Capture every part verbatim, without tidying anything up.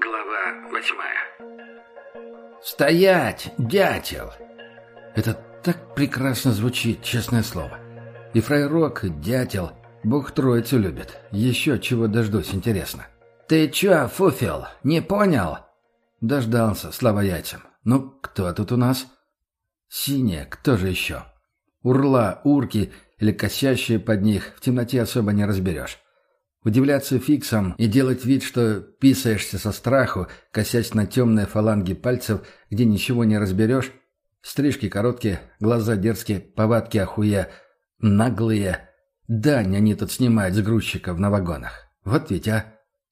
Глава восьмая. «Стоять, дятел!» Это так прекрасно звучит, честное слово. И фрайрок, и дятел. Бог троицу любит. Еще чего дождусь, интересно. «Ты че, фуфел, не понял?» Дождался, слава яйцам. «Ну, кто тут у нас?» «Синяя, кто же еще?» Урла, урки или косящие под них в темноте особо не разберешь. Удивляться фиксам и делать вид, что писаешься со страху, косясь на темные фаланги пальцев, где ничего не разберешь. Стрижки короткие, глаза дерзкие, повадки охуя, наглые. Дань они тут снимают с грузчиков на вагонах. Вот ведь, а?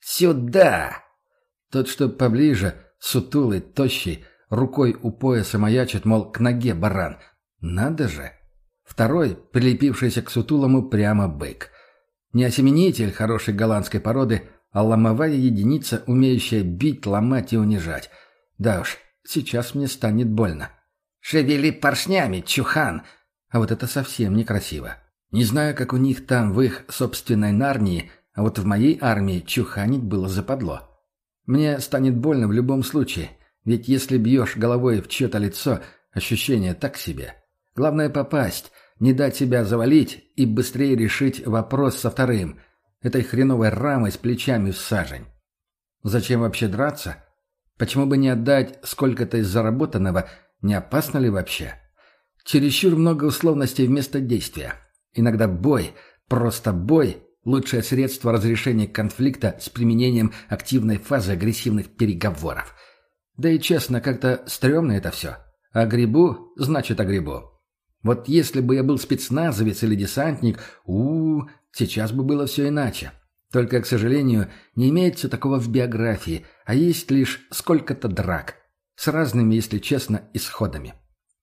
Сюда! Тот, что поближе, сутулый, тощий, рукой у пояса маячит, мол, к ноге баран. Надо же! Второй, прилепившийся к сутулому, прямо бык. Не осеменитель хорошей голландской породы, а ломовая единица, умеющая бить, ломать и унижать. Да уж, сейчас мне станет больно. «Шевели поршнями, чухан!» А вот это совсем некрасиво. Не знаю, как у них там в их собственной Нарнии, а вот в моей армии чуханить было западло. Мне станет больно в любом случае, ведь если бьешь головой в чье-то лицо, ощущение так себе. Главное попасть, не дать себя завалить и быстрее решить вопрос со вторым, этой хреновой рамой с плечами в сажень. Зачем вообще драться? Почему бы не отдать сколько-то из заработанного, не опасно ли вообще? Чересчур много условностей вместо действия. Иногда бой, просто бой – лучшее средство разрешения конфликта с применением активной фазы агрессивных переговоров. Да и честно, как-то стрёмно это все. Огребу – значит огребу. Вот если бы я был спецназовец или десантник, у, -у, -у сейчас бы было все иначе. Только, к сожалению, не имеется такого в биографии, а есть лишь сколько-то драк. С разными, если честно, исходами.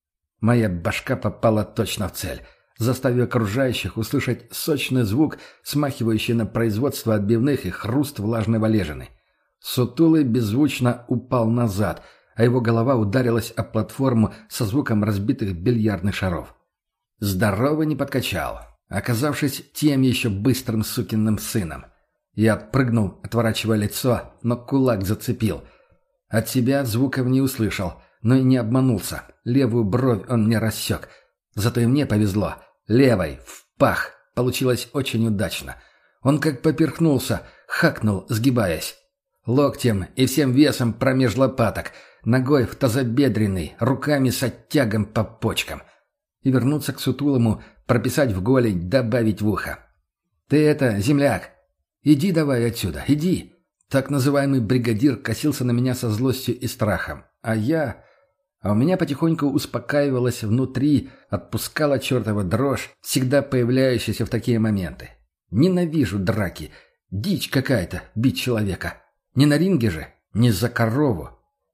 Моя башка попала точно в цель, заставив окружающих услышать сочный звук, смахивающий на производство отбивных и хруст влажной валежины. Сутулый беззвучно упал назад – а его голова ударилась о платформу со звуком разбитых бильярдных шаров. Здорово не подкачал, оказавшись тем еще быстрым сукиным сыном. Я отпрыгнул, отворачивая лицо, но кулак зацепил. От себя звуков не услышал, но и не обманулся. Левую бровь он мне рассек. Зато и мне повезло. Левой, в пах, получилось очень удачно. Он как поперхнулся, хакнул, сгибаясь. Локтем и всем весом промеж лопаток, ногой в тазобедренный, руками с оттягом по почкам. И вернуться к сутулому, прописать в голень, добавить в ухо. «Ты это, земляк, иди давай отсюда, иди!» Так называемый бригадир косился на меня со злостью и страхом. А я... А у меня потихоньку успокаивалась внутри, отпускала чертова дрожь, всегда появляющаяся в такие моменты. Ненавижу драки. Дичь какая-то бить человека. Не на ринге же, не за корову.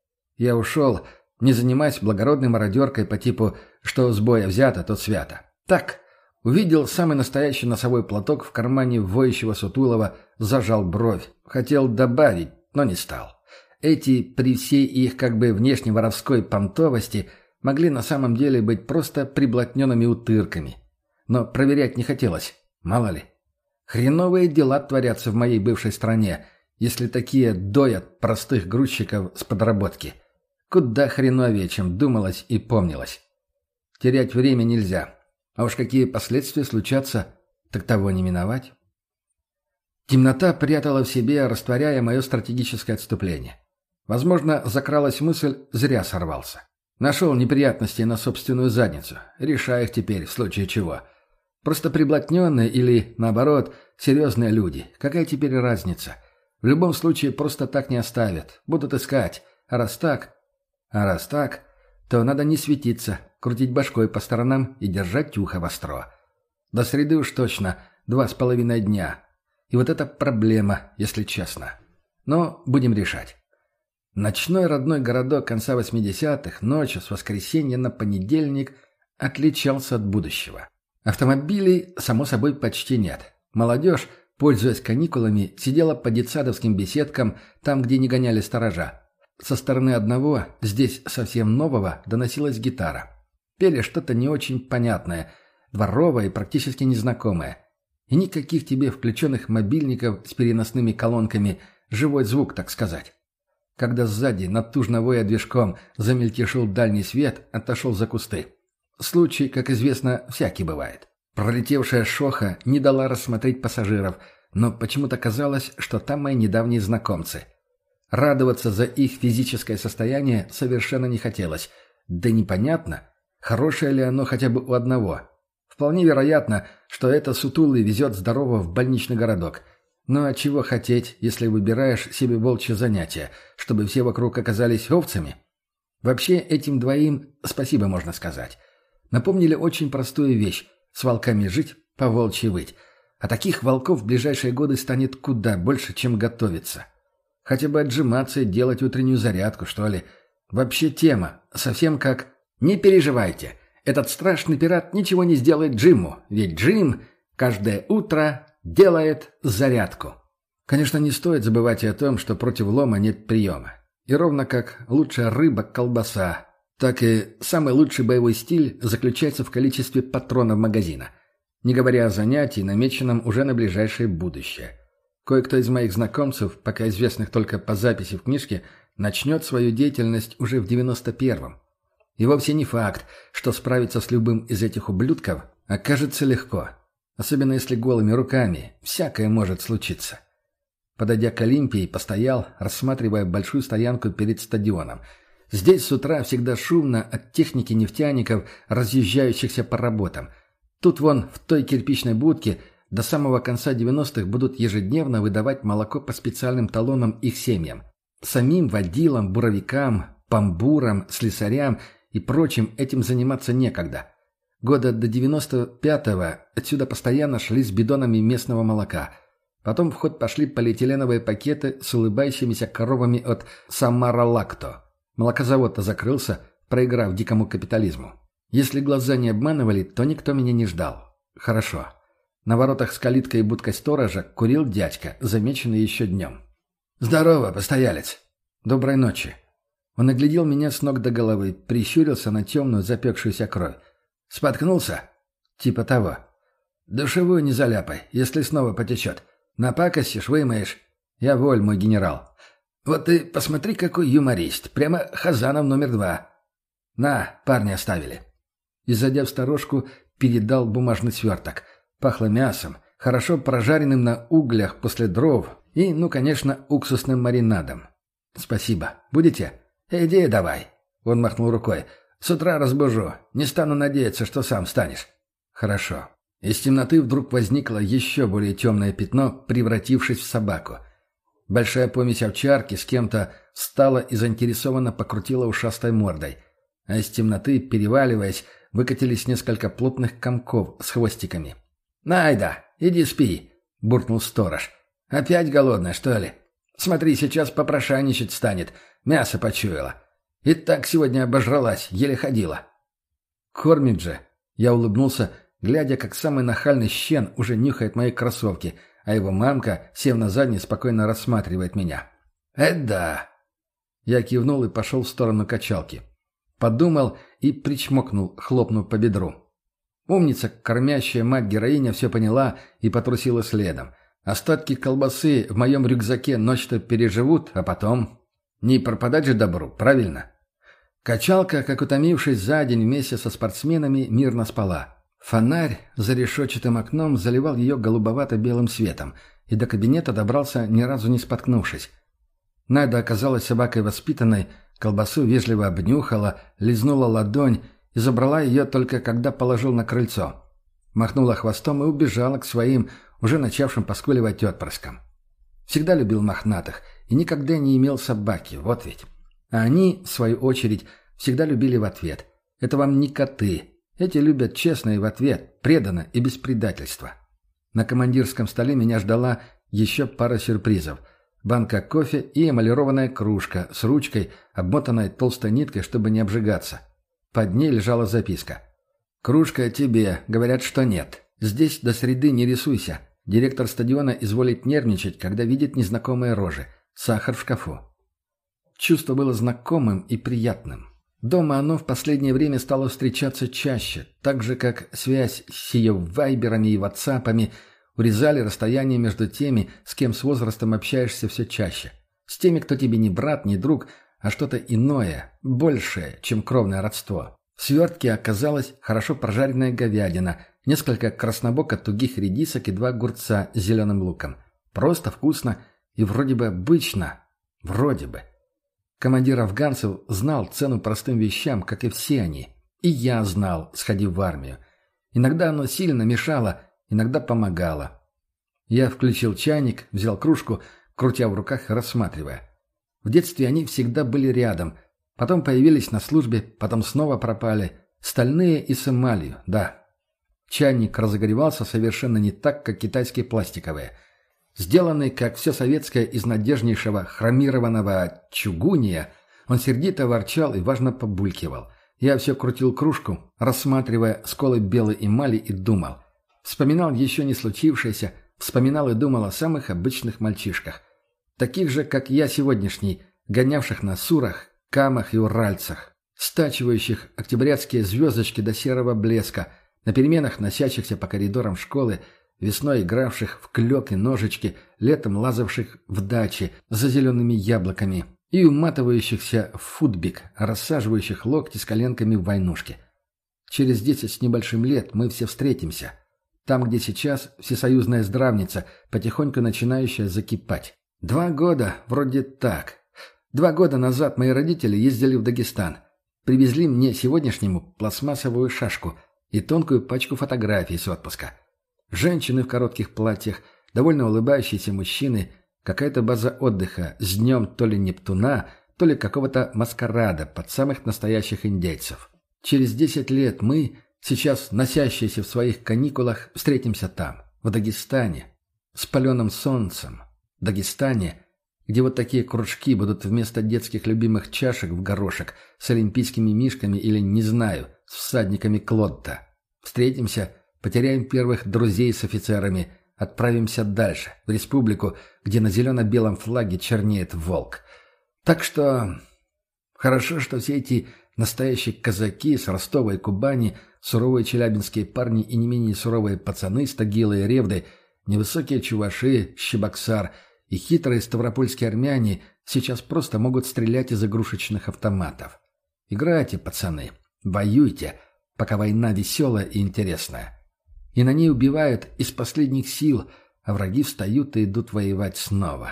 Я ушел, не занимаясь благородной мародеркой по типу «что с боя взято, тот свято». Так, увидел самый настоящий носовой платок в кармане воющего сутулого, зажал бровь. Хотел добавить, но не стал. Эти, при всей их как бы внешне воровской понтовости, могли на самом деле быть просто приблотненными утырками. Но проверять не хотелось, мало ли. Хреновые дела творятся в моей бывшей стране, если такие доят простых грузчиков с подработки. Куда хреновее, чем думалось и помнилось. Терять время нельзя. А уж какие последствия случатся, так того не миновать. Темнота прятала в себе, растворяя мое стратегическое отступление. Возможно, закралась мысль, зря сорвался. Нашел неприятности на собственную задницу. Решаю их теперь, в случае чего. Просто приблотненные или, наоборот, серьезные люди. Какая теперь разница? В любом случае, просто так не оставят. Будут искать. А раз так... А раз так, то надо не светиться, крутить башкой по сторонам и держать ухо востро. До среды уж точно два с половиной дня. И вот это проблема, если честно. Но будем решать. Ночной родной городок конца восьмидесятых, ночью с воскресенья на понедельник, отличался от будущего. Автомобилей, само собой, почти нет. Молодежь, пользуясь каникулами, сидела по детсадовским беседкам, там, где не гоняли сторожа. Со стороны одного, здесь совсем нового, доносилась гитара. Пели что-то не очень понятное, дворовое и практически незнакомое. И никаких тебе включенных мобильников с переносными колонками, живой звук, так сказать. когда сзади, натужно воя движком, замельтешил дальний свет, отошел за кусты. Случай, как известно, всякий бывает. Пролетевшая шоха не дала рассмотреть пассажиров, но почему-то казалось, что там мои недавние знакомцы. Радоваться за их физическое состояние совершенно не хотелось. Да непонятно, хорошее ли оно хотя бы у одного. Вполне вероятно, что это сутулый везет здорового в больничный городок. Ну а чего хотеть, если выбираешь себе волчье занятие, чтобы все вокруг оказались овцами? Вообще этим двоим спасибо можно сказать. Напомнили очень простую вещь – с волками жить, по волчьи выть. А таких волков в ближайшие годы станет куда больше, чем готовиться. Хотя бы отжиматься и делать утреннюю зарядку, что ли. Вообще тема, совсем как «Не переживайте, этот страшный пират ничего не сделает Джиму, ведь Джим каждое утро делает зарядку». Конечно, не стоит забывать и о том, что против лома нет приема. И ровно как лучшая рыба – колбаса, так и самый лучший боевой стиль заключается в количестве патронов магазина. Не говоря о занятии, намеченном уже на ближайшее будущее. Кое-кто из моих знакомцев, пока известных только по записи в книжке, начнет свою деятельность уже в девяносто первом. И вовсе не факт, что справиться с любым из этих ублюдков окажется легко. Особенно если голыми руками. Всякое может случиться. Подойдя к Олимпии, постоял, рассматривая большую стоянку перед стадионом. Здесь с утра всегда шумно от техники нефтяников, разъезжающихся по работам. Тут вон, в той кирпичной будке, до самого конца девяностых будут ежедневно выдавать молоко по специальным талонам их семьям. Самим водилам, буровикам, памбурам, слесарям и прочим этим заниматься некогда. Года до девяносто пятого отсюда постоянно шли с бидонами местного молока. Потом в ход пошли полиэтиленовые пакеты с улыбающимися коровами от «Самара Лакто». Молокозавод-то закрылся, проиграв дикому капитализму. Если глаза не обманывали, то никто меня не ждал. Хорошо. На воротах с калиткой и будкой сторожа курил дядька, замеченный еще днем. «Здорово, постоялец!» «Доброй ночи!» Он оглядел меня с ног до головы, прищурился на темную запекшуюся кровь. «Споткнулся?» «Типа того». «Душевую не заляпай, если снова потечет. Напакостишь, вымоешь. Я воль, мой генерал. Вот ты посмотри, какой юморист. Прямо Хазанов номер два. На, парни оставили». И, зайдя в сторожку, передал бумажный сверток. Пахло мясом, хорошо прожаренным на углях после дров и, ну, конечно, уксусным маринадом. «Спасибо. Будете?» «Иди давай». Он махнул рукой. «С утра разбужу. Не стану надеяться, что сам встанешь». «Хорошо». Из темноты вдруг возникло еще более темное пятно, превратившись в собаку. Большая помесь овчарки с кем-то встала и заинтересованно покрутила ушастой мордой. А из темноты, переваливаясь, выкатились несколько плотных комков с хвостиками. «Найда, иди спи», — буркнул сторож. «Опять голодная, что ли? Смотри, сейчас попрошайничать станет. Мясо почуяла. И так сегодня обожралась, еле ходила». «Кормит же», — я улыбнулся, глядя, как самый нахальный щен уже нюхает мои кроссовки, а его мамка, сев на задний, спокойно рассматривает меня. «Это да!» Я кивнул и пошел в сторону качалки. Подумал и причмокнул, хлопнув по бедру. Умница, кормящая мать-героиня, все поняла и потрусила следом. Остатки колбасы в моем рюкзаке ночь-то переживут, а потом... Не пропадать же добру, правильно? Качалка, как утомившись за день вместе со спортсменами, мирно спала. Фонарь за решетчатым окном заливал ее голубовато-белым светом, и до кабинета добрался, ни разу не споткнувшись. Найда оказалась собакой воспитанной, колбасу вежливо обнюхала, лизнула ладонь и забрала ее только когда положил на крыльцо. Махнула хвостом и убежала к своим, уже начавшим поскуливать отпрыскам. Всегда любил мохнатых и никогда не имел собаки, вот ведь. А они, в свою очередь, всегда любили в ответ. Это вам не коты. Эти любят честно и в ответ, преданно и без предательства. На командирском столе меня ждала еще пара сюрпризов. Банка кофе и эмалированная кружка с ручкой, обмотанной толстой ниткой, чтобы не обжигаться. Под ней лежала записка. «Кружка тебе, говорят, что нет. Здесь до среды не рисуйся. Директор стадиона изволит нервничать, когда видит незнакомые рожи. Сахар в шкафу». Чувство было знакомым и приятным. Дома оно в последнее время стало встречаться чаще, так же, как связь с ее вайберами и ватсапами урезали расстояние между теми, с кем с возрастом общаешься все чаще. С теми, кто тебе не брат, не друг, а что-то иное, большее, чем кровное родство. В свертке оказалась хорошо прожаренная говядина, несколько краснобоко-тугих редисок и два огурца с зеленым луком. Просто вкусно и вроде бы обычно. Вроде бы. Командир афганцев знал цену простым вещам, как и все они. И я знал, сходив в армию. Иногда оно сильно мешало, иногда помогало. Я включил чайник, взял кружку, крутя в руках и рассматривая. В детстве они всегда были рядом. Потом появились на службе, потом снова пропали. Стальные и с эмалью, да. Чайник разогревался совершенно не так, как китайские пластиковые. Сделанный, как все советское, из надежнейшего хромированного чугуния, он сердито ворчал и важно побулькивал. Я все крутил кружку, рассматривая сколы белой эмали, и думал. Вспоминал еще не случившееся, вспоминал и думал о самых обычных мальчишках. Таких же, как я сегодняшний, гонявших на сурах, камах и уральцах, стачивающих октябрятские звездочки до серого блеска, на переменах носящихся по коридорам школы, весной игравших в клёк и ножички, летом лазавших в даче за зелеными яблоками и уматывающихся в футбик, рассаживающих локти с коленками в войнушке. Через десять с небольшим лет мы все встретимся. Там, где сейчас всесоюзная здравница, потихоньку начинающая закипать. Два года, вроде так. Два года назад мои родители ездили в Дагестан. Привезли мне сегодняшнему пластмассовую шашку и тонкую пачку фотографий с отпуска. Женщины в коротких платьях, довольно улыбающиеся мужчины, какая-то база отдыха с днем то ли Нептуна, то ли какого-то маскарада под самых настоящих индейцев. Через десять лет мы, сейчас носящиеся в своих каникулах, встретимся там, в Дагестане, с паленым солнцем. В Дагестане, где вот такие кружки будут вместо детских любимых чашек в горошек с олимпийскими мишками или, не знаю, с всадниками Клотта. Встретимся, потеряем первых друзей с офицерами, отправимся дальше, в республику, где на зелено-белом флаге чернеет волк. Так что хорошо, что все эти настоящие казаки с Ростова и Кубани, суровые челябинские парни и не менее суровые пацаны с Тагила и Ревды, невысокие чуваши, Щебоксар и хитрые ставропольские армяне сейчас просто могут стрелять из игрушечных автоматов. Играйте, пацаны, воюйте, пока война веселая и интересная. И на ней убивают из последних сил, а враги встают и идут воевать снова.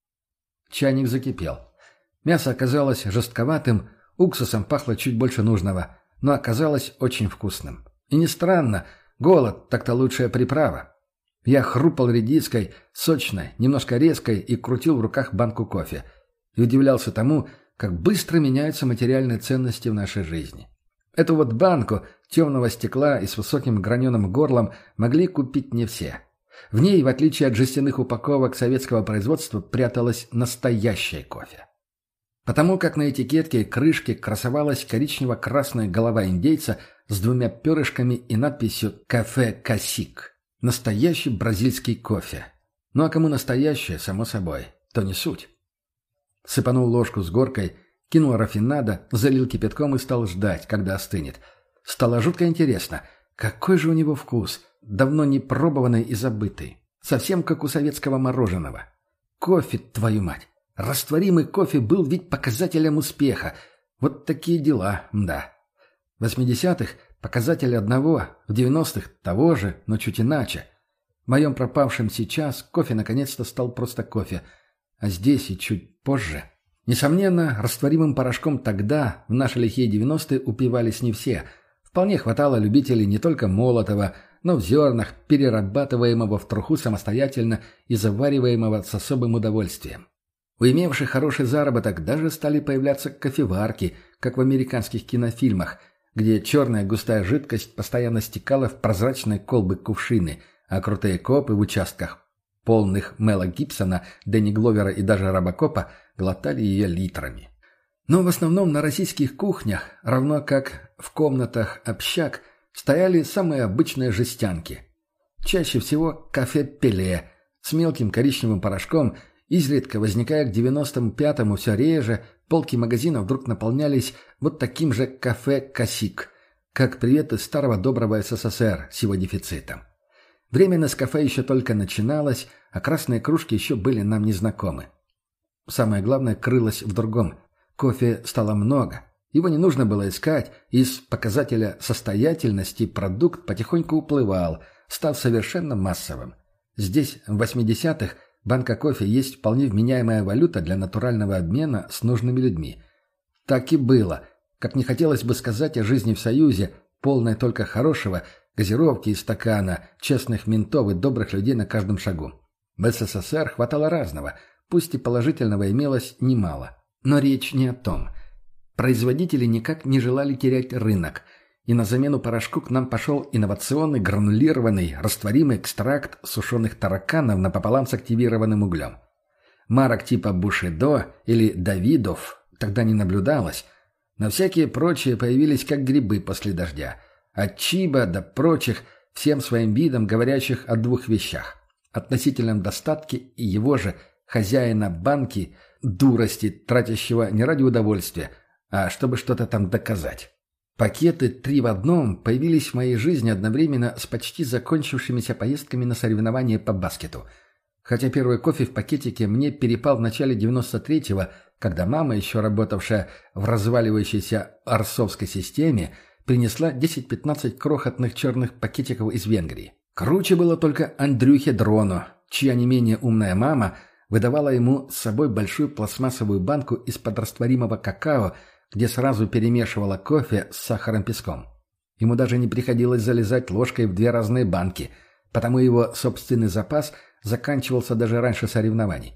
Чайник закипел. Мясо оказалось жестковатым, уксусом пахло чуть больше нужного, но оказалось очень вкусным. И не странно, голод так-то лучшая приправа. Я хрупал редиской, сочной, немножко резкой, и крутил в руках банку кофе. И удивлялся тому, как быстро меняются материальные ценности в нашей жизни. Эту вот банку темного стекла и с высоким граненым горлом могли купить не все. В ней, в отличие от жестяных упаковок советского производства, пряталось настоящее кофе. Потому как на этикетке и крышке красовалась коричнево-красная голова индейца с двумя перышками и надписью «Кафе Касик». Настоящий бразильский кофе. Ну а кому настоящее, само собой, то не суть. Сыпанул ложку с горкой, кинул рафинадо, залил кипятком и стал ждать, когда остынет. Стало жутко интересно, какой же у него вкус, давно не пробованный и забытый. Совсем как у советского мороженого. Кофе, твою мать. Растворимый кофе был ведь показателем успеха. Вот такие дела, да. В восьмидесятых показатель одного, в девяностых того же, но чуть иначе. В моем пропавшем сейчас кофе наконец-то стал просто кофе. А здесь и чуть позже. Несомненно, растворимым порошком тогда, в наши лихие девяностые, упивались не все. Вполне хватало любителей не только молотого, но в зернах, перерабатываемого в труху самостоятельно и завариваемого с особым удовольствием. У имевших хороший заработок даже стали появляться кофеварки, как в американских кинофильмах, где черная густая жидкость постоянно стекала в прозрачные колбы кувшины, а крутые копы в участках, полных Мела Гибсона, Дэнни Гловера и даже Робокопа, глотали ее литрами. Но в основном на российских кухнях, равно как в комнатах общак, стояли самые обычные жестянки. Чаще всего кафе-пеле с мелким коричневым порошком. Изредка, возникая к девяносто пятому все реже, полки магазина вдруг наполнялись вот таким же кафе-косик, как привет из старого доброго СССР с его дефицитом. Время Нескафе еще только начиналось, а красные кружки еще были нам незнакомы. Самое главное крылось в другом. Кофе стало много. Его не нужно было искать, из показателя состоятельности продукт потихоньку уплывал, став совершенно массовым. Здесь, в восьмидесятых, банка кофе есть вполне вменяемая валюта для натурального обмена с нужными людьми. Так и было. Как не хотелось бы сказать о жизни в Союзе, полной только хорошего, газировки из стакана, честных ментов и добрых людей на каждом шагу. В СССР хватало разного, пусть и положительного имелось немало. Но речь не о том. Производители никак не желали терять рынок, и на замену порошку к нам пошел инновационный гранулированный растворимый экстракт сушеных тараканов напополам с активированным углем. Марок типа Бушидо или Давидов тогда не наблюдалось, но всякие прочие появились как грибы после дождя. От Чиба до прочих, всем своим видом говорящих о двух вещах. Относительном достатке и его же, хозяина банки, дурости, тратящего не ради удовольствия, а чтобы что-то там доказать. Пакеты три в одном появились в моей жизни одновременно с почти закончившимися поездками на соревнования по баскету. Хотя первый кофе в пакетике мне перепал в начале девяносто третьего, когда мама, еще работавшая в разваливающейся арсовской системе, принесла десять-пятнадцать крохотных черных пакетиков из Венгрии. Круче было только Андрюхе Дрону, чья не менее умная мама выдавала ему с собой большую пластмассовую банку из-под растворимого какао, где сразу перемешивала кофе с сахаром-песком. Ему даже не приходилось залезать ложкой в две разные банки, потому его собственный запас заканчивался даже раньше соревнований.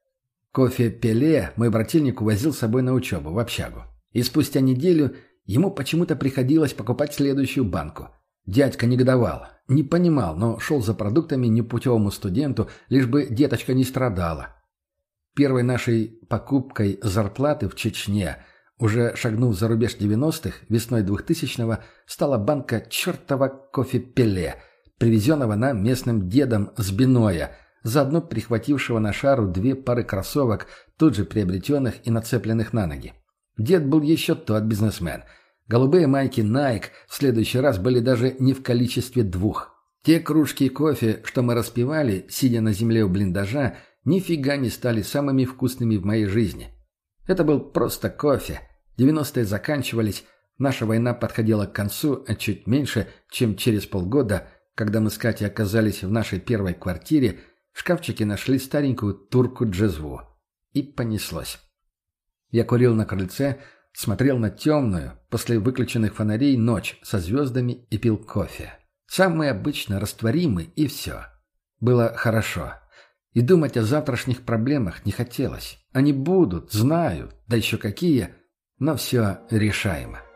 Кофе Пеле мой брательник увозил с собой на учебу, в общагу. И спустя неделю ему почему-то приходилось покупать следующую банку. Дядька негодовал, не понимал, но шел за продуктами непутевому студенту, лишь бы деточка не страдала. Первой нашей покупкой зарплаты в Чечне, уже шагнув за рубеж девяностых, весной двухтысячного, стала банка чертова кофе Пеле, привезенного нам местным дедом с Биноя, заодно прихватившего на шару две пары кроссовок, тут же приобретенных и нацепленных на ноги. Дед был еще тот бизнесмен. Голубые майки Nike в следующий раз были даже не в количестве двух. Те кружки кофе, что мы распивали, сидя на земле у блиндажа, нифига не стали самыми вкусными в моей жизни. Это был просто кофе. девяностые заканчивались, наша война подходила к концу, а чуть меньше, чем через полгода, когда мы с Катей оказались в нашей первой квартире, в шкафчике нашли старенькую турку-джезву. И понеслось. Я курил на крыльце, смотрел на темную, после выключенных фонарей, ночь со звездами и пил кофе. Самый обычно растворимый, и все. Было хорошо. И думать о завтрашних проблемах не хотелось. Они будут, знаю, да еще какие, но все решаемо.